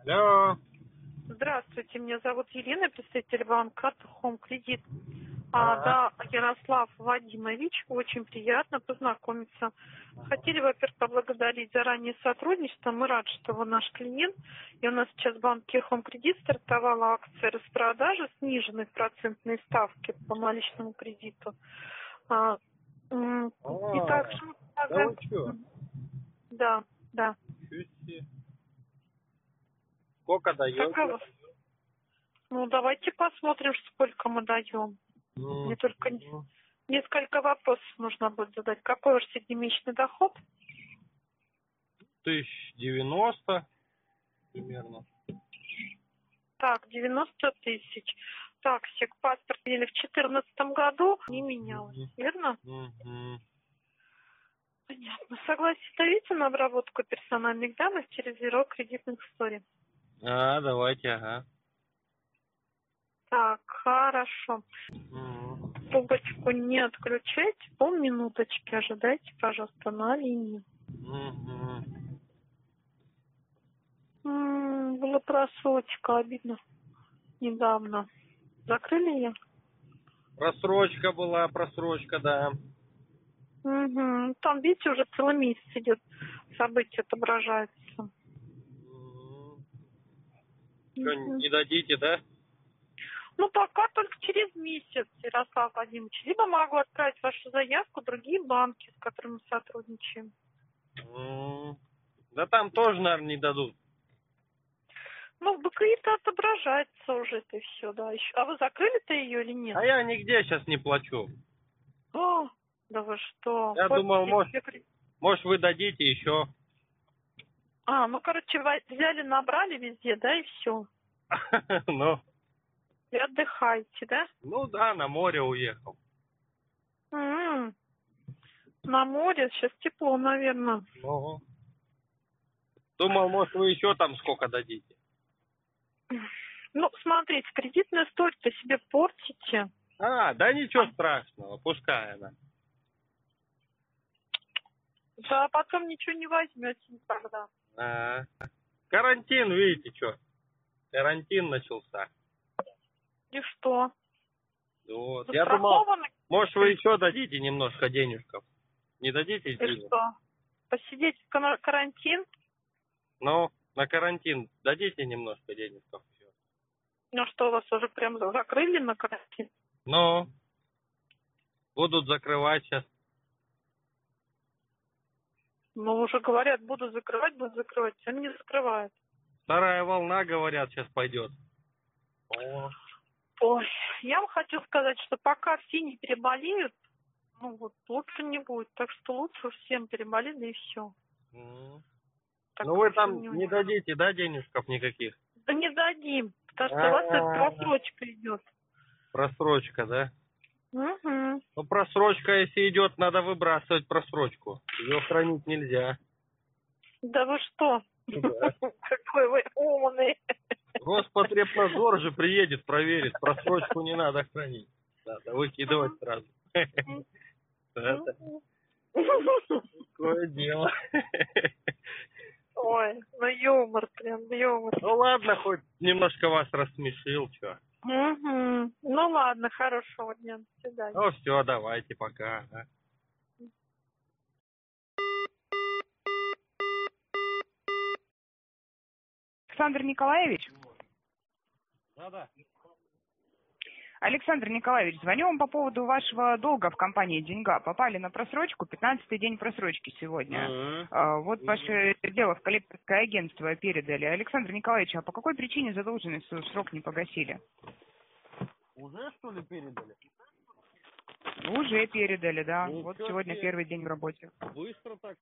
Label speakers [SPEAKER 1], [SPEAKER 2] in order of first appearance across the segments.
[SPEAKER 1] Алло.
[SPEAKER 2] Здравствуйте, меня зовут Елена, представитель банка Home Кредит.
[SPEAKER 1] Ага.
[SPEAKER 2] Да, Ярослав Вадимович, очень приятно познакомиться. Хотели, во-первых, поблагодарить за раннее сотрудничество. Мы рады, что вы наш клиент. И у нас сейчас в банке Home Кредит стартовала акция распродажи сниженной процентной ставки по наличному кредиту. И также мы
[SPEAKER 1] Да вы чё?
[SPEAKER 2] Да, да.
[SPEAKER 1] Чё себе? Сколько даете?
[SPEAKER 2] Какая? Ну, давайте посмотрим, сколько мы даем. Мне только несколько вопросов нужно будет задать. Какой ваш среднемесячный доход?
[SPEAKER 1] 1090 примерно.
[SPEAKER 2] Так, 90 тысяч. Так, паспорт или в 2014 году не менялось, верно? Понятно. Согласие даете на обработку персональных данных через бюро кредитных историй?
[SPEAKER 1] Давайте, ага.
[SPEAKER 2] Так, хорошо. Трубочку не отключайте, полминуточки ожидайте, пожалуйста, на линии. Была просрочка, обидно. Недавно. Закрыли ее?
[SPEAKER 1] Просрочка была, просрочка, да.
[SPEAKER 2] Там, видите, уже целый месяц идет, событие отображается.
[SPEAKER 1] Что, не дадите, да?
[SPEAKER 2] Ну, пока только через месяц, Ярослав Владимирович. Либо могу отправить вашу заявку в другие банки, с которыми мы сотрудничаем.
[SPEAKER 1] Да там тоже, наверное, не дадут.
[SPEAKER 2] Ну, в БКИ-то отображается уже это все, да. А вы закрыли-то ее или нет?
[SPEAKER 1] А я нигде сейчас не плачу.
[SPEAKER 2] О, да вы что?
[SPEAKER 1] Я думал, может вы дадите еще.
[SPEAKER 2] Ну, короче, взяли, набрали везде, да, и все.
[SPEAKER 1] Ну.
[SPEAKER 2] И отдыхаете, да?
[SPEAKER 1] Ну да, на море уехал.
[SPEAKER 2] На море, сейчас тепло, наверное.
[SPEAKER 1] Ну. Думал, может вы еще там сколько дадите.
[SPEAKER 2] Ну, смотрите, кредитную историю-то себе портите.
[SPEAKER 1] Да ничего страшного, пускай она.
[SPEAKER 2] Да, потом ничего не возьмете никогда.
[SPEAKER 1] Карантин, видите, что? Карантин начался.
[SPEAKER 2] И что?
[SPEAKER 1] Вот. Я думал, может вы еще дадите немножко денежков. Не дадите
[SPEAKER 2] И
[SPEAKER 1] денег?
[SPEAKER 2] что? Посидеть в карантин?
[SPEAKER 1] Ну, на карантин дадите немножко денежков еще.
[SPEAKER 2] Ну что, вас уже прям закрыли на карантин?
[SPEAKER 1] Ну, будут закрывать сейчас.
[SPEAKER 2] Ну, уже говорят, будут закрывать. Они не закрывают.
[SPEAKER 1] Вторая волна, говорят, сейчас пойдет.
[SPEAKER 2] Ой, я вам хочу сказать, что пока все не переболеют, лучше не будет. Так что лучше всем переболели и все.
[SPEAKER 1] Ну вы там не дадите, да, денежков никаких?
[SPEAKER 2] Да не дадим, потому что у вас эта просрочка идет.
[SPEAKER 1] Просрочка, да?
[SPEAKER 2] Ну,
[SPEAKER 1] просрочка, если идет, надо выбрасывать просрочку. Ее хранить нельзя.
[SPEAKER 2] Да вы что?
[SPEAKER 1] Да.
[SPEAKER 2] Какой вы умный.
[SPEAKER 1] Роспотребнадзор же приедет, проверит. Просрочку не надо хранить. Надо выкидывать сразу. Такое дело.
[SPEAKER 2] Ой, юмор, прям юмор.
[SPEAKER 1] Ну ладно, хоть немножко вас рассмешил, что.
[SPEAKER 2] Ну ладно, хорошего дня, до свидания.
[SPEAKER 1] Ну все, давайте, пока.
[SPEAKER 3] Александр Николаевич?
[SPEAKER 1] Да.
[SPEAKER 3] Александр Николаевич, звоню вам по поводу вашего долга в компании «Деньга». Попали на просрочку, 15-й день просрочки сегодня. Вот ваше дело в коллекторское агентство передали. Александр Николаевич, а по какой причине задолженность в срок не погасили?
[SPEAKER 1] Уже, что ли, передали?
[SPEAKER 3] Уже передали, да. Вот сегодня первый день в работе.
[SPEAKER 1] Быстро так.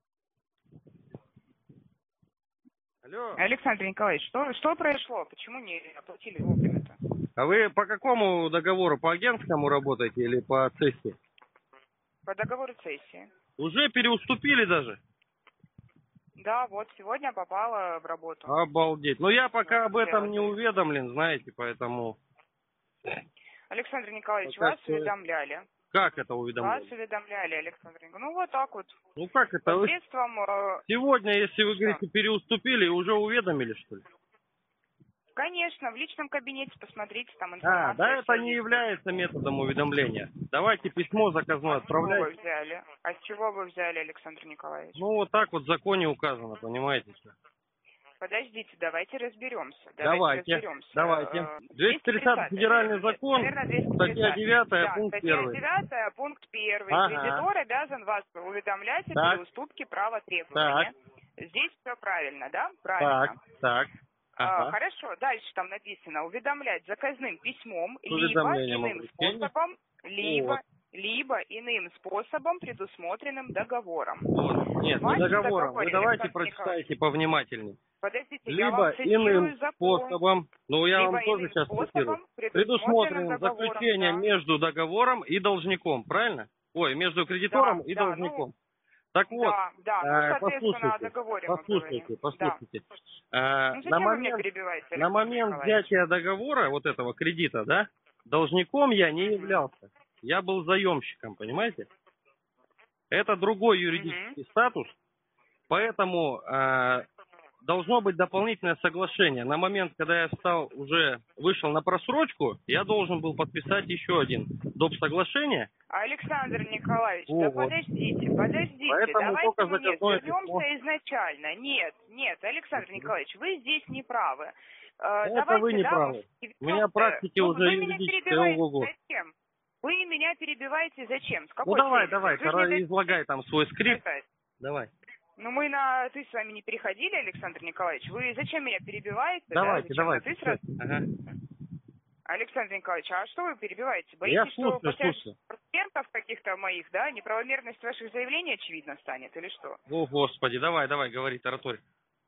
[SPEAKER 1] Алло.
[SPEAKER 3] Александр Николаевич, что произошло? Почему не оплатили вовремя-то?
[SPEAKER 1] А вы по какому договору? По агентскому работаете или по цессии?
[SPEAKER 3] По договору цессии.
[SPEAKER 1] Уже переуступили даже?
[SPEAKER 3] Да, вот сегодня попала в работу.
[SPEAKER 1] Обалдеть. Но я пока об этом не уведомлен, знаете, поэтому...
[SPEAKER 3] Александр Николаевич, вас уведомляли.
[SPEAKER 1] Как это уведомляли?
[SPEAKER 3] Вас уведомляли, Александр Николаевич. Ну, вот так вот.
[SPEAKER 1] Ну, как это?
[SPEAKER 3] Посредством...
[SPEAKER 1] Сегодня, если вы говорите, переуступили, уже уведомили, что ли?
[SPEAKER 3] Конечно, в личном кабинете посмотрите, там
[SPEAKER 1] А,
[SPEAKER 3] информация.
[SPEAKER 1] да, это
[SPEAKER 3] вся
[SPEAKER 1] не
[SPEAKER 3] есть.
[SPEAKER 1] является методом уведомления. Давайте письмо заказное
[SPEAKER 3] А с чего вы
[SPEAKER 1] отправляйте.
[SPEAKER 3] взяли? А с чего вы взяли, Александр Николаевич?
[SPEAKER 1] Ну, вот так вот в законе указано, понимаете?
[SPEAKER 3] Подождите, давайте разберемся.
[SPEAKER 1] Давайте. 230 федеральный закон,
[SPEAKER 3] Наверное,
[SPEAKER 1] статья 9,
[SPEAKER 3] Да,
[SPEAKER 1] пункт
[SPEAKER 3] статья
[SPEAKER 1] 1.
[SPEAKER 3] 9, пункт 1.
[SPEAKER 1] Ага.
[SPEAKER 3] Кредитор обязан вас уведомлять о
[SPEAKER 1] Так.
[SPEAKER 3] переуступке права требования. Здесь все правильно, да? Правильно.
[SPEAKER 1] Так. Ага.
[SPEAKER 3] Хорошо, дальше там написано уведомлять заказным письмом,
[SPEAKER 1] С
[SPEAKER 3] либо
[SPEAKER 1] уведомлением
[SPEAKER 3] иным
[SPEAKER 1] обращения.
[SPEAKER 3] способом,
[SPEAKER 1] Вот.
[SPEAKER 3] либо иным способом, предусмотренным договором.
[SPEAKER 1] Вот. Нет, не
[SPEAKER 3] Ваш
[SPEAKER 1] договором.
[SPEAKER 3] договор,
[SPEAKER 1] Вы давайте
[SPEAKER 3] Александр
[SPEAKER 1] прочитайте повнимательнее.
[SPEAKER 3] Подождите, я
[SPEAKER 1] Либо
[SPEAKER 3] вам цитирую
[SPEAKER 1] иным
[SPEAKER 3] закон.
[SPEAKER 1] способом, ну я
[SPEAKER 3] Либо
[SPEAKER 1] вам тоже
[SPEAKER 3] иным
[SPEAKER 1] сейчас цитирую,
[SPEAKER 3] способом,
[SPEAKER 1] предусмотренным
[SPEAKER 3] договором,
[SPEAKER 1] заключением
[SPEAKER 3] да.
[SPEAKER 1] между договором и должником, правильно? Ой, между кредитором и должником. Так вот,
[SPEAKER 3] Да, ну, соответственно, о
[SPEAKER 1] послушайте,
[SPEAKER 3] договоре мы говорим.
[SPEAKER 1] послушайте.
[SPEAKER 3] Ну, зачем вы меня перебиваете,
[SPEAKER 1] на момент
[SPEAKER 3] Александр Николаевич?
[SPEAKER 1] взятия договора, вот этого кредита, да, должником я не являлся. Я был заемщиком, понимаете? Это другой юридический статус, поэтому должно быть дополнительное соглашение. На момент, когда я вышел на просрочку, я должен был подписать еще один доп. Соглашение.
[SPEAKER 3] Александр Николаевич,
[SPEAKER 1] Вот.
[SPEAKER 3] да подождите,
[SPEAKER 1] Поэтому
[SPEAKER 3] давайте
[SPEAKER 1] только
[SPEAKER 3] мы
[SPEAKER 1] заказное
[SPEAKER 3] вернемся изначально. Нет, Александр Николаевич, вы здесь не правы.
[SPEAKER 1] Это вы не правы. У меня практики уже
[SPEAKER 3] вы меня
[SPEAKER 1] юридические
[SPEAKER 3] перебиваете
[SPEAKER 1] ого-го.
[SPEAKER 3] зачем? Вы меня перебиваете зачем? С
[SPEAKER 1] Ну
[SPEAKER 3] какой
[SPEAKER 1] давай,
[SPEAKER 3] целью? Вы же не
[SPEAKER 1] излагай там свой скрипт.
[SPEAKER 3] дайте-
[SPEAKER 1] Давай.
[SPEAKER 3] Ну мы на «ты» с вами не переходили, Александр Николаевич. Вы зачем меня перебиваете?
[SPEAKER 1] Давайте,
[SPEAKER 3] Зачем на
[SPEAKER 1] давайте.
[SPEAKER 3] «ты» сразу?
[SPEAKER 1] Ага.
[SPEAKER 3] Александр Николаевич, а что вы перебиваете?
[SPEAKER 1] Я
[SPEAKER 3] Боитесь, что
[SPEAKER 1] слушаю.
[SPEAKER 3] процентов каких-то моих, да, неправомерность ваших заявлений очевидно станет, или что?
[SPEAKER 1] О, Господи, давай, говори, тараторь.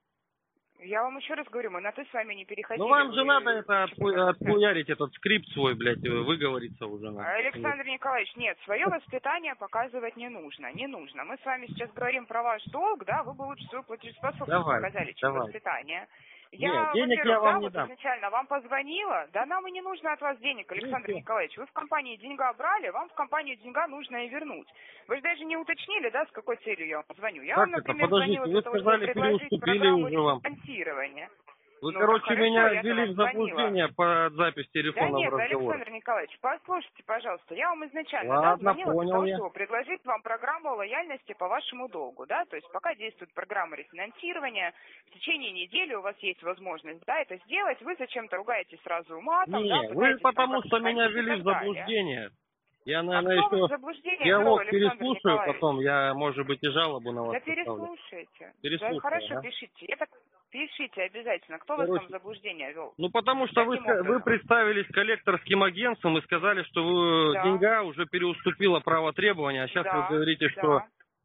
[SPEAKER 3] Я вам еще раз говорю, мы на «ты» с вами не переходили.
[SPEAKER 1] Ну вам же
[SPEAKER 3] Вы
[SPEAKER 1] надо это
[SPEAKER 3] что-то
[SPEAKER 1] отпуярить, этот скрипт свой, блядь, выговориться уже надо.
[SPEAKER 3] Александр Николаевич, нет, свое воспитание показывать не нужно. Мы с вами сейчас говорим про ваш долг, да, вы бы лучше свою платежеспособность показали, чем воспитание.
[SPEAKER 1] Нет, денег я вам не дам.
[SPEAKER 3] Изначально вам позвонила, да нам и не нужно от вас денег, Александр Николаевич. Вы в компании «Деньга» брали, вам в компанию «Деньга» нужно и вернуть. Вы же даже не уточнили, да, с какой целью я вам звоню. Я вам, например,
[SPEAKER 1] подождите,
[SPEAKER 3] звонила
[SPEAKER 1] вы
[SPEAKER 3] для того,
[SPEAKER 1] сказали,
[SPEAKER 3] чтобы предложить
[SPEAKER 1] переуступили
[SPEAKER 3] программу
[SPEAKER 1] уже вам.
[SPEAKER 3] финансирования.
[SPEAKER 1] Вы,
[SPEAKER 3] Ну,
[SPEAKER 1] короче,
[SPEAKER 3] хорошо,
[SPEAKER 1] меня
[SPEAKER 3] я
[SPEAKER 1] ввели в
[SPEAKER 3] звонила.
[SPEAKER 1] заблуждение по записи
[SPEAKER 3] Да
[SPEAKER 1] телефонного
[SPEAKER 3] нет,
[SPEAKER 1] разговора.
[SPEAKER 3] Александр Николаевич, послушайте, пожалуйста, я вам изначально
[SPEAKER 1] Ладно,
[SPEAKER 3] звонила
[SPEAKER 1] понял
[SPEAKER 3] для того,
[SPEAKER 1] я.
[SPEAKER 3] чтобы предложить вам программу лояльности по вашему долгу, да, то есть пока действует программа рефинансирования, в течение недели у вас есть возможность, да, это сделать, вы зачем-то ругаетесь сразу матом,
[SPEAKER 1] Не,
[SPEAKER 3] да,
[SPEAKER 1] вы
[SPEAKER 3] пытаетесь
[SPEAKER 1] потому
[SPEAKER 3] там
[SPEAKER 1] что
[SPEAKER 3] как-то
[SPEAKER 1] меня
[SPEAKER 3] ходить и
[SPEAKER 1] ввели
[SPEAKER 3] так
[SPEAKER 1] в
[SPEAKER 3] далее.
[SPEAKER 1] заблуждение. Я,
[SPEAKER 3] А
[SPEAKER 1] наверное,
[SPEAKER 3] кто вас в
[SPEAKER 1] еще
[SPEAKER 3] заблуждение
[SPEAKER 1] диалог
[SPEAKER 3] ввел, Александр
[SPEAKER 1] переслушаю
[SPEAKER 3] Николаевич?
[SPEAKER 1] потом, я, может быть, и жалобу на вас
[SPEAKER 3] Да
[SPEAKER 1] поставлю.
[SPEAKER 3] переслушайте.
[SPEAKER 1] Переслушаю,
[SPEAKER 3] Да, хорошо,
[SPEAKER 1] ага.
[SPEAKER 3] пишите. Пишите обязательно. Кто вас там в заблуждение вел?
[SPEAKER 1] Ну, потому что вы
[SPEAKER 3] Каким образом?
[SPEAKER 1] представились коллекторским агентством и сказали, что
[SPEAKER 3] Да.
[SPEAKER 1] «Деньга» уже переуступила право требования, а сейчас
[SPEAKER 3] Да,
[SPEAKER 1] вы говорите, что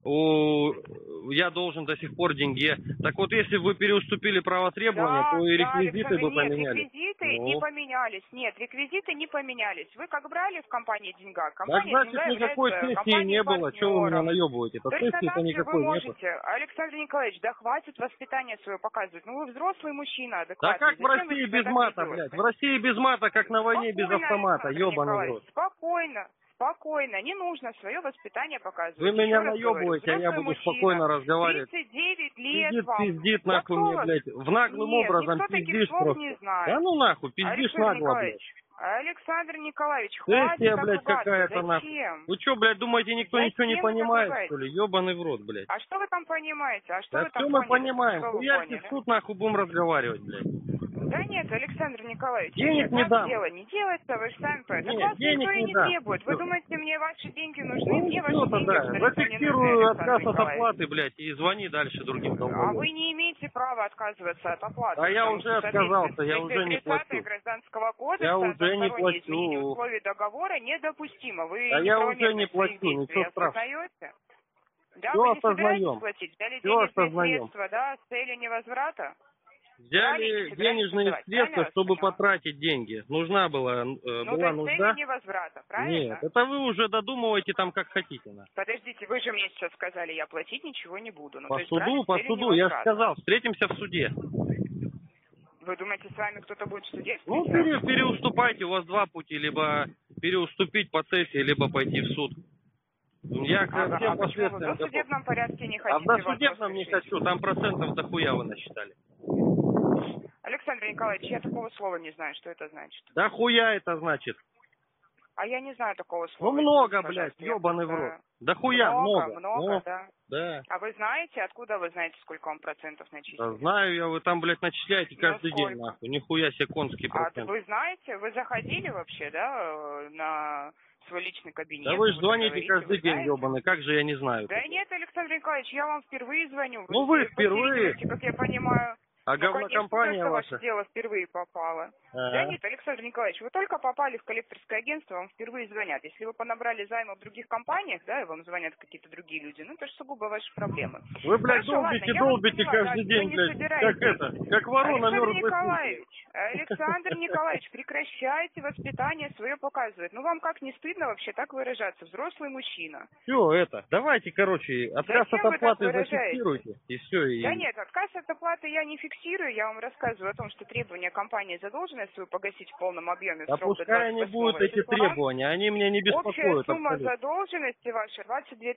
[SPEAKER 1] я должен до сих пор «Деньге». Так вот, если бы вы переуступили право требования, то и реквизиты бы поменялись.
[SPEAKER 3] Реквизиты не поменялись. Нет, реквизиты не поменялись. Вы как брали в компании «Деньга»?
[SPEAKER 1] Так
[SPEAKER 3] Компания
[SPEAKER 1] значит,
[SPEAKER 3] «Деньга»
[SPEAKER 1] никакой
[SPEAKER 3] является
[SPEAKER 1] сессии
[SPEAKER 3] компанией
[SPEAKER 1] не было. Чего вы меня
[SPEAKER 3] партнером.
[SPEAKER 1] наебываете?
[SPEAKER 3] Точно
[SPEAKER 1] Сессии-то
[SPEAKER 3] так же вы
[SPEAKER 1] никакой нету.
[SPEAKER 3] можете, Александр Николаевич, да хватит воспитание свое показывать. Ну вы взрослый мужчина,
[SPEAKER 1] Да
[SPEAKER 3] адекватный.
[SPEAKER 1] как в
[SPEAKER 3] Зачем вы
[SPEAKER 1] России
[SPEAKER 3] себя
[SPEAKER 1] без
[SPEAKER 3] так
[SPEAKER 1] мата,
[SPEAKER 3] ведете?
[SPEAKER 1] блядь? В России без мата, как на войне без
[SPEAKER 3] Спокойно,
[SPEAKER 1] автомата.
[SPEAKER 3] Александр
[SPEAKER 1] Ебаный в
[SPEAKER 3] Николаевич,
[SPEAKER 1] рот.
[SPEAKER 3] спокойно, не нужно свое воспитание показывать.
[SPEAKER 1] Вы меня
[SPEAKER 3] Еще раз говорю,
[SPEAKER 1] наебываете, а я
[SPEAKER 3] взрослый
[SPEAKER 1] буду
[SPEAKER 3] мужчина,
[SPEAKER 1] спокойно разговаривать.
[SPEAKER 3] 39 лет вам.
[SPEAKER 1] Пиздит
[SPEAKER 3] Да
[SPEAKER 1] нахуй
[SPEAKER 3] кто
[SPEAKER 1] мне,
[SPEAKER 3] вас?
[SPEAKER 1] блядь. В наглым
[SPEAKER 3] Нет,
[SPEAKER 1] образом
[SPEAKER 3] никто таких
[SPEAKER 1] пиздишь
[SPEAKER 3] слов
[SPEAKER 1] просто.
[SPEAKER 3] не знает.
[SPEAKER 1] Да ну нахуй, пиздишь
[SPEAKER 3] Александр
[SPEAKER 1] нагло, блядь.
[SPEAKER 3] Николаевич, Александр Николаевич, хватит
[SPEAKER 1] Сессия,
[SPEAKER 3] так
[SPEAKER 1] блядь,
[SPEAKER 3] ругаться.
[SPEAKER 1] какая-то нахуй.
[SPEAKER 3] Зачем?
[SPEAKER 1] Вы что, блядь, думаете, никто
[SPEAKER 3] Зачем
[SPEAKER 1] ничего не
[SPEAKER 3] вы
[SPEAKER 1] понимает,
[SPEAKER 3] так
[SPEAKER 1] что ли? Ебаный в рот, блядь.
[SPEAKER 3] А что вы там понимаете? А что
[SPEAKER 1] Да
[SPEAKER 3] вы там
[SPEAKER 1] все мы
[SPEAKER 3] поняли?
[SPEAKER 1] понимаем.
[SPEAKER 3] Что вы
[SPEAKER 1] Хуярьте
[SPEAKER 3] поняли?
[SPEAKER 1] в суд, нахуй будем разговаривать, блядь.
[SPEAKER 3] Да нет, Александр Николаевич,
[SPEAKER 1] Денег
[SPEAKER 3] нет,
[SPEAKER 1] не
[SPEAKER 3] так
[SPEAKER 1] дам.
[SPEAKER 3] дело не делается, вы же сами понимаете.
[SPEAKER 1] Нет,
[SPEAKER 3] Так вас
[SPEAKER 1] денег
[SPEAKER 3] никто и
[SPEAKER 1] не
[SPEAKER 3] не
[SPEAKER 1] дам.
[SPEAKER 3] требует. Вы
[SPEAKER 1] Всё.
[SPEAKER 3] думаете, мне ваши деньги нужны?
[SPEAKER 1] Ну,
[SPEAKER 3] Мне ваши
[SPEAKER 1] все
[SPEAKER 3] деньги
[SPEAKER 1] тогда.
[SPEAKER 3] абсолютно не нужны,
[SPEAKER 1] Зафиксирую
[SPEAKER 3] Александр
[SPEAKER 1] отказ от
[SPEAKER 3] Николаевич.
[SPEAKER 1] оплаты, блядь, и звони дальше другим
[SPEAKER 3] А
[SPEAKER 1] долгам.
[SPEAKER 3] вы не имеете права отказываться от оплаты.
[SPEAKER 1] А я
[SPEAKER 3] потому
[SPEAKER 1] уже
[SPEAKER 3] что
[SPEAKER 1] отказался, я
[SPEAKER 3] соответственно,
[SPEAKER 1] уже не
[SPEAKER 3] 30-й
[SPEAKER 1] плачу.
[SPEAKER 3] Гражданского кодекса
[SPEAKER 1] Я уже не
[SPEAKER 3] одностороннее изменение
[SPEAKER 1] плачу.
[SPEAKER 3] условий договора недопустимо. Вы
[SPEAKER 1] А я уже не
[SPEAKER 3] неправомерность своих
[SPEAKER 1] плачу,
[SPEAKER 3] действий
[SPEAKER 1] ничего страшного.
[SPEAKER 3] осознаете? Да,
[SPEAKER 1] Всё
[SPEAKER 3] вы не собираетесь
[SPEAKER 1] осознаем.
[SPEAKER 3] платить? Взяли
[SPEAKER 1] Всё
[SPEAKER 3] денежные
[SPEAKER 1] осознаем.
[SPEAKER 3] средства, да, с целью невозврата?
[SPEAKER 1] Взяли денежные средства, чтобы потратить деньги. Нужна была,
[SPEAKER 3] Ну,
[SPEAKER 1] была
[SPEAKER 3] то есть
[SPEAKER 1] нужда.
[SPEAKER 3] целью невозврата, правильно?
[SPEAKER 1] Нет, это вы уже додумываете там как хотите.
[SPEAKER 3] Подождите, вы же мне сейчас сказали, я платить ничего не буду. Ну,
[SPEAKER 1] По
[SPEAKER 3] то есть брали
[SPEAKER 1] суду,
[SPEAKER 3] с
[SPEAKER 1] по
[SPEAKER 3] целью
[SPEAKER 1] суду. Я же
[SPEAKER 3] невозврата.
[SPEAKER 1] сказал, встретимся в суде.
[SPEAKER 3] Вы думаете, с вами кто-то будет в суде?
[SPEAKER 1] Ну, переуступайте, у вас два пути. Либо переуступить по цессии, либо пойти в суд. Я ко
[SPEAKER 3] А
[SPEAKER 1] всем
[SPEAKER 3] почему вы в
[SPEAKER 1] последствиям готов.
[SPEAKER 3] досудебном порядке не
[SPEAKER 1] А
[SPEAKER 3] хотите?
[SPEAKER 1] в досудебном не
[SPEAKER 3] вопрос решить?
[SPEAKER 1] хочу, там процентов дохуя вы насчитали.
[SPEAKER 3] Александр Александр Николаевич, я такого слова не знаю, что это значит.
[SPEAKER 1] Да хуя это значит?
[SPEAKER 3] А я не знаю такого
[SPEAKER 1] Ну
[SPEAKER 3] слова.
[SPEAKER 1] много,
[SPEAKER 3] Извините,
[SPEAKER 1] блядь,
[SPEAKER 3] пожалуйста, я
[SPEAKER 1] ебаный в
[SPEAKER 3] просто-
[SPEAKER 1] рот. Да хуя много.
[SPEAKER 3] Много,
[SPEAKER 1] Ну,
[SPEAKER 3] да.
[SPEAKER 1] да.
[SPEAKER 3] А вы знаете, откуда вы знаете, сколько вам процентов начислили?
[SPEAKER 1] Да знаю я, вы там, блядь, начисляете
[SPEAKER 3] Ну,
[SPEAKER 1] каждый день,
[SPEAKER 3] сколько?
[SPEAKER 1] нахуй. Нихуя себе конский
[SPEAKER 3] А
[SPEAKER 1] процент.
[SPEAKER 3] вы знаете, вы заходили вообще, да, на свой личный кабинет?
[SPEAKER 1] Да вы же
[SPEAKER 3] там
[SPEAKER 1] звоните
[SPEAKER 3] говорите,
[SPEAKER 1] каждый
[SPEAKER 3] вы
[SPEAKER 1] день,
[SPEAKER 3] знаете?
[SPEAKER 1] ебаный, как же я не знаю.
[SPEAKER 3] Да нет, Александр Николаевич, я вам впервые звоню.
[SPEAKER 1] Ну вы впервые.
[SPEAKER 3] посередине, как я понимаю.
[SPEAKER 1] А
[SPEAKER 3] Ну, конечно,
[SPEAKER 1] говнокомпания
[SPEAKER 3] это
[SPEAKER 1] ваша?
[SPEAKER 3] ваше дело впервые попало.
[SPEAKER 1] Ага.
[SPEAKER 3] Да нет, Александр Николаевич, вы только попали в коллекторское агентство, вам впервые звонят. Если вы понабрали займы в других компаниях, да, и вам звонят какие-то другие люди, ну это же сугубо ваши проблемы.
[SPEAKER 1] Вы, блядь,
[SPEAKER 3] Хорошо,
[SPEAKER 1] долбите,
[SPEAKER 3] ладно, я вас
[SPEAKER 1] долбите
[SPEAKER 3] поняла,
[SPEAKER 1] каждый
[SPEAKER 3] да,
[SPEAKER 1] день,
[SPEAKER 3] вы не
[SPEAKER 1] блядь,
[SPEAKER 3] собираетесь.
[SPEAKER 1] как это, как ворона
[SPEAKER 3] Александр
[SPEAKER 1] мертвый слушай.
[SPEAKER 3] Николаевич, Александр Николаевич, прекращайте воспитание свое показывать. Ну вам как не стыдно вообще так выражаться? Взрослый мужчина.
[SPEAKER 1] Все это, давайте, короче, отказ
[SPEAKER 3] Зачем
[SPEAKER 1] от
[SPEAKER 3] вы так
[SPEAKER 1] оплаты
[SPEAKER 3] выражаетесь?
[SPEAKER 1] зафиксируйте, и все. И...
[SPEAKER 3] Да нет, отказ от оплаты я не фиксирую, я вам рассказываю о том, что требования компании задолженность свою погасить в полном объеме в
[SPEAKER 1] Да
[SPEAKER 3] срок до
[SPEAKER 1] пускай они
[SPEAKER 3] 28
[SPEAKER 1] будут эти
[SPEAKER 3] числа.
[SPEAKER 1] требования, они меня не
[SPEAKER 3] Общая
[SPEAKER 1] беспокоят
[SPEAKER 3] сумма
[SPEAKER 1] абсолютно.
[SPEAKER 3] задолженности ваша 22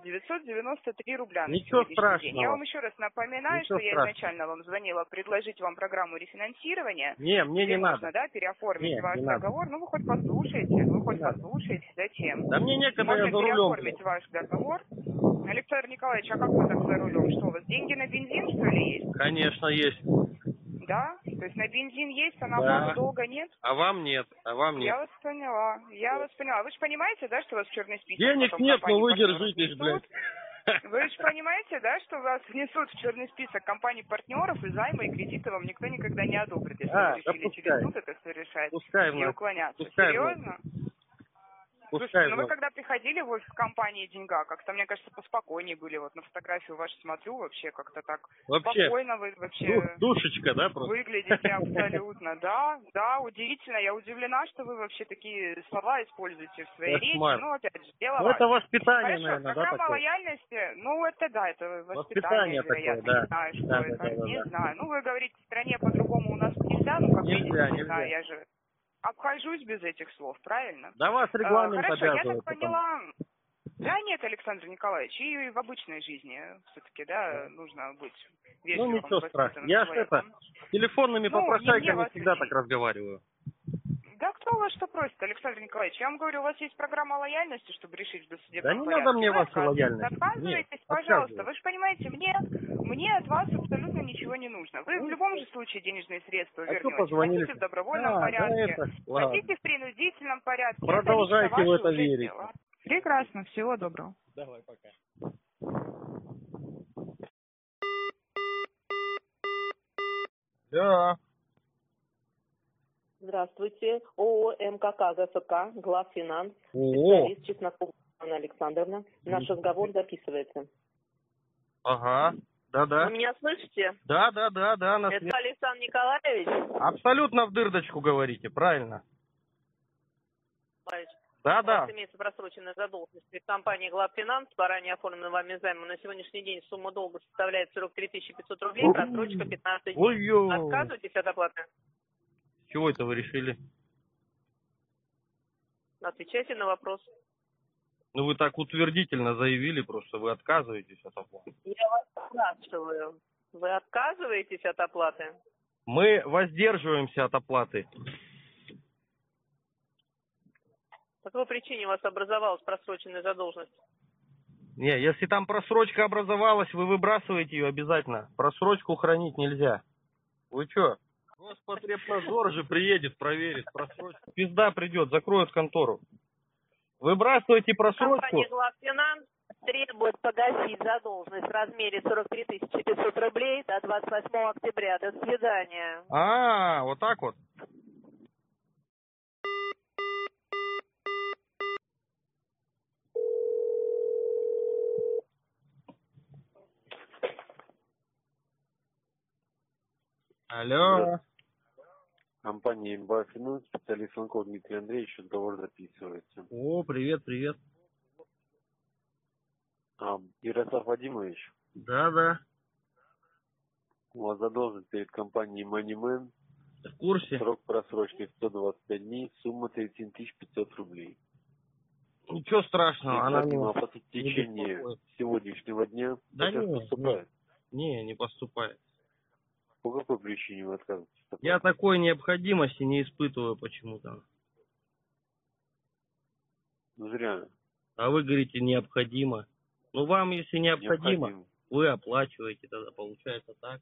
[SPEAKER 3] 993 рубля на
[SPEAKER 1] Ничего
[SPEAKER 3] сегодняшний
[SPEAKER 1] страшного.
[SPEAKER 3] день. Я вам еще раз напоминаю,
[SPEAKER 1] Ничего
[SPEAKER 3] что я
[SPEAKER 1] страшного.
[SPEAKER 3] изначально вам звонила предложить вам программу рефинансирования.
[SPEAKER 1] Не, мне
[SPEAKER 3] где
[SPEAKER 1] не
[SPEAKER 3] можно,
[SPEAKER 1] надо.
[SPEAKER 3] да, переоформить
[SPEAKER 1] Не,
[SPEAKER 3] ваш
[SPEAKER 1] не надо.
[SPEAKER 3] договор. Ну, вы хоть послушайте,
[SPEAKER 1] Не надо.
[SPEAKER 3] зачем?
[SPEAKER 1] Да мне некогда,
[SPEAKER 3] Можно
[SPEAKER 1] я за рулем.
[SPEAKER 3] переоформить ваш договор. Александр Николаевич, а как вы так за рулем? Что, у вас деньги на бензин, что ли, есть?
[SPEAKER 1] Конечно, есть.
[SPEAKER 3] Да? То есть на бензин есть, а на
[SPEAKER 1] Да.
[SPEAKER 3] оплату долга нет?
[SPEAKER 1] А вам нет, а вам нет.
[SPEAKER 3] Я вас поняла, Вы же понимаете, да, что у вас черный список?
[SPEAKER 1] Денег
[SPEAKER 3] потом
[SPEAKER 1] нет, но
[SPEAKER 3] компаний
[SPEAKER 1] вы
[SPEAKER 3] партнеров
[SPEAKER 1] держитесь,
[SPEAKER 3] внесут?
[SPEAKER 1] блядь.
[SPEAKER 3] Вы же понимаете, да, что вас внесут в черный список компаний-партнеров, и займы, и кредиты вам никто никогда не одобрит, если
[SPEAKER 1] А,
[SPEAKER 3] вы
[SPEAKER 1] да
[SPEAKER 3] решили
[SPEAKER 1] пускай.
[SPEAKER 3] через суд это совершать
[SPEAKER 1] Пускай
[SPEAKER 3] и
[SPEAKER 1] вносит.
[SPEAKER 3] уклоняться.
[SPEAKER 1] Пускай
[SPEAKER 3] Серьезно? Слушайте,
[SPEAKER 1] Пускай
[SPEAKER 3] ну вы
[SPEAKER 1] вносит.
[SPEAKER 3] когда приходили в офис компании «Деньга», как-то, мне кажется, поспокойнее были. Вот на фотографию вашу смотрю, вообще как-то так
[SPEAKER 1] Вообще,
[SPEAKER 3] спокойно вы вообще
[SPEAKER 1] душечка, да, просто?
[SPEAKER 3] выглядите абсолютно. Да, удивительно. Я удивлена, что вы вообще такие слова используете в своей
[SPEAKER 1] Кошмар.
[SPEAKER 3] речи. Ну, опять же, дело
[SPEAKER 1] Ну,
[SPEAKER 3] ваше.
[SPEAKER 1] это воспитание,
[SPEAKER 3] Хорошо,
[SPEAKER 1] наверное, да,
[SPEAKER 3] программа
[SPEAKER 1] такое?
[SPEAKER 3] лояльности, ну, это да, это
[SPEAKER 1] Воспитание
[SPEAKER 3] воспитание,
[SPEAKER 1] такое,
[SPEAKER 3] вероятно,
[SPEAKER 1] да.
[SPEAKER 3] не знаю, что
[SPEAKER 1] Да,
[SPEAKER 3] это,
[SPEAKER 1] да.
[SPEAKER 3] не знаю. Ну, вы говорите, в стране по-другому у нас нельзя, ну, как
[SPEAKER 1] Нельзя,
[SPEAKER 3] видите, не
[SPEAKER 1] нельзя.
[SPEAKER 3] знаю, я же обхожусь без этих слов, правильно?
[SPEAKER 1] Да вас регламент
[SPEAKER 3] Хорошо, я
[SPEAKER 1] обязывает.
[SPEAKER 3] так поняла. Да нет, Александр Николаевич, и в обычной жизни все-таки, да, нужно быть
[SPEAKER 1] Ну,
[SPEAKER 3] вежливым,
[SPEAKER 1] ничего страшного.
[SPEAKER 3] воспитанным
[SPEAKER 1] Я ж
[SPEAKER 3] человеком.
[SPEAKER 1] это, телефонными
[SPEAKER 3] Ну, не
[SPEAKER 1] попрошайками
[SPEAKER 3] мне вас
[SPEAKER 1] всегда
[SPEAKER 3] учить.
[SPEAKER 1] так разговариваю.
[SPEAKER 3] Да кто вас что просит, Александр Николаевич? Я вам говорю, у вас есть программа лояльности, чтобы решить в
[SPEAKER 1] Да
[SPEAKER 3] досудебном
[SPEAKER 1] не
[SPEAKER 3] порядке.
[SPEAKER 1] надо мне
[SPEAKER 3] Вы
[SPEAKER 1] вашей
[SPEAKER 3] отказываетесь.
[SPEAKER 1] лояльности.
[SPEAKER 3] Отказываетесь,
[SPEAKER 1] Нет,
[SPEAKER 3] пожалуйста.
[SPEAKER 1] отказываюсь.
[SPEAKER 3] Вы же понимаете, мне от вас абсолютно ничего не нужно. Вы в любом же случае денежные средства
[SPEAKER 1] А что
[SPEAKER 3] вернете.
[SPEAKER 1] позвонили?
[SPEAKER 3] Хотите в добровольном
[SPEAKER 1] Да
[SPEAKER 3] порядке,
[SPEAKER 1] это, ладно.
[SPEAKER 3] хотите в принудительном порядке.
[SPEAKER 1] Продолжайте
[SPEAKER 3] это лично
[SPEAKER 1] в это
[SPEAKER 3] ваше уже
[SPEAKER 1] верить.
[SPEAKER 3] дело. Прекрасно, всего доброго.
[SPEAKER 1] Давай, пока. Да.
[SPEAKER 4] Здравствуйте. ООО МКК ГФК, главфинанс,
[SPEAKER 1] О,
[SPEAKER 4] специалист Чеснокова Анна Александровна. Наш разговор записывается.
[SPEAKER 1] ага. Да-да.
[SPEAKER 4] Вы меня слышите?
[SPEAKER 1] Да. На
[SPEAKER 4] Это Александр Николаевич.
[SPEAKER 1] Абсолютно в дырдочку говорите, правильно. У
[SPEAKER 4] У
[SPEAKER 1] вас
[SPEAKER 4] вас имеется просроченная задолженность перед компанией Главфинанс по ранее оформленным вами займу. На сегодняшний день сумма долга составляет 43 500 рублей, просрочка 15 дней.
[SPEAKER 1] Ой-ё.
[SPEAKER 4] Отказываетесь от оплаты?
[SPEAKER 1] С чего это вы решили?
[SPEAKER 4] Отвечайте на вопрос.
[SPEAKER 1] Ну, вы так утвердительно заявили, просто вы отказываетесь от оплаты.
[SPEAKER 4] Я вас спрашиваю. Вы отказываетесь от оплаты?
[SPEAKER 1] Мы воздерживаемся от оплаты.
[SPEAKER 4] По какой причине у вас образовалась просроченная задолженность?
[SPEAKER 1] Не, если там просрочка образовалась, вы выбрасываете ее обязательно. Просрочку хранить нельзя. Вы что? Роспотребнадзор же приедет, проверит просрочку. Пизда придет, закроют контору. Выбрасывайте просрочку.
[SPEAKER 4] Компания Главфинанс требует погасить задолженность в размере 43 500 рублей до 28 октября. До свидания.
[SPEAKER 1] А, вот так вот. Алло.
[SPEAKER 5] Компания МБА Финанс, специалист Ланков Дмитрий Андреевич, разговор записывается.
[SPEAKER 1] О, привет.
[SPEAKER 5] Ярослав Вадимович,
[SPEAKER 1] Да.
[SPEAKER 5] у вас задолженность перед компанией Moneyman,
[SPEAKER 1] В курсе?
[SPEAKER 5] срок просрочки 125 дней, сумма 37 500 рублей.
[SPEAKER 1] Ничего страшного, она
[SPEAKER 5] Необходимо
[SPEAKER 1] не...
[SPEAKER 5] оплатить в течение
[SPEAKER 1] беспокоит.
[SPEAKER 5] сегодняшнего дня.
[SPEAKER 1] Да
[SPEAKER 5] Сейчас
[SPEAKER 1] не,
[SPEAKER 5] поступает.
[SPEAKER 1] не поступает.
[SPEAKER 5] По какой причине вы отказываетесь?
[SPEAKER 1] Я такой необходимости не испытываю почему-то.
[SPEAKER 5] Ну, зря.
[SPEAKER 1] А вы говорите, необходимо. Ну, вам, если необходимо, вы оплачиваете, тогда получается так.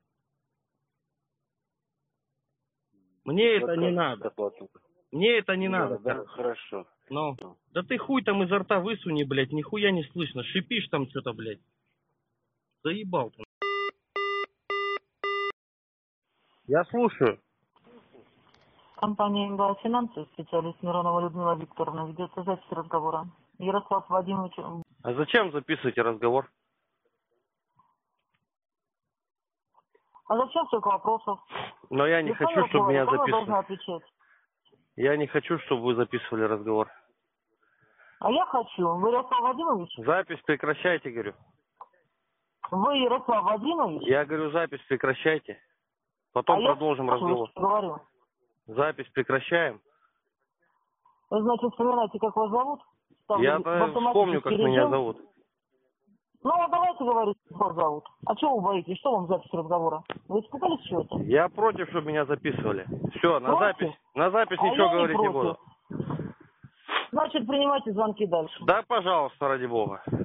[SPEAKER 1] Мне это не надо. Мне это не надо.
[SPEAKER 5] Да, хорошо.
[SPEAKER 1] Ну, да ты хуй там изо рта высуни, блядь, нихуя не слышно. Шипишь там что-то, блядь. Заебал ты. Я слушаю.
[SPEAKER 6] Компания МБА «Финансы», специалист Миронова Людмила Викторовна, ведется запись разговора. Ярослав Вадимович.
[SPEAKER 1] А зачем записываете разговор?
[SPEAKER 6] А зачем столько вопросов?
[SPEAKER 1] Но я не хочу, чтобы меня записывали.
[SPEAKER 6] Отвечать?
[SPEAKER 1] Я не хочу, чтобы вы записывали разговор.
[SPEAKER 6] А я хочу. Вы Ярослав Вадимович?
[SPEAKER 1] Запись прекращайте, говорю.
[SPEAKER 6] Вы Ярослав Вадимович?
[SPEAKER 1] Я говорю, запись прекращайте. Потом продолжим разговор.
[SPEAKER 6] Говорю.
[SPEAKER 1] Запись прекращаем.
[SPEAKER 6] Вы, значит, вспоминаете, как вас зовут? Там
[SPEAKER 1] Я вспомню, как меня зовут.
[SPEAKER 6] Ну, а давайте говорить, как вас зовут. А чего вы боитесь? Что вам запись разговора? Вы испугались чего-то?
[SPEAKER 1] Я против, чтобы меня записывали. Все, на
[SPEAKER 6] Против?
[SPEAKER 1] запись ничего говорить не буду.
[SPEAKER 6] Значит, принимайте звонки дальше.
[SPEAKER 1] Да, пожалуйста, ради бога.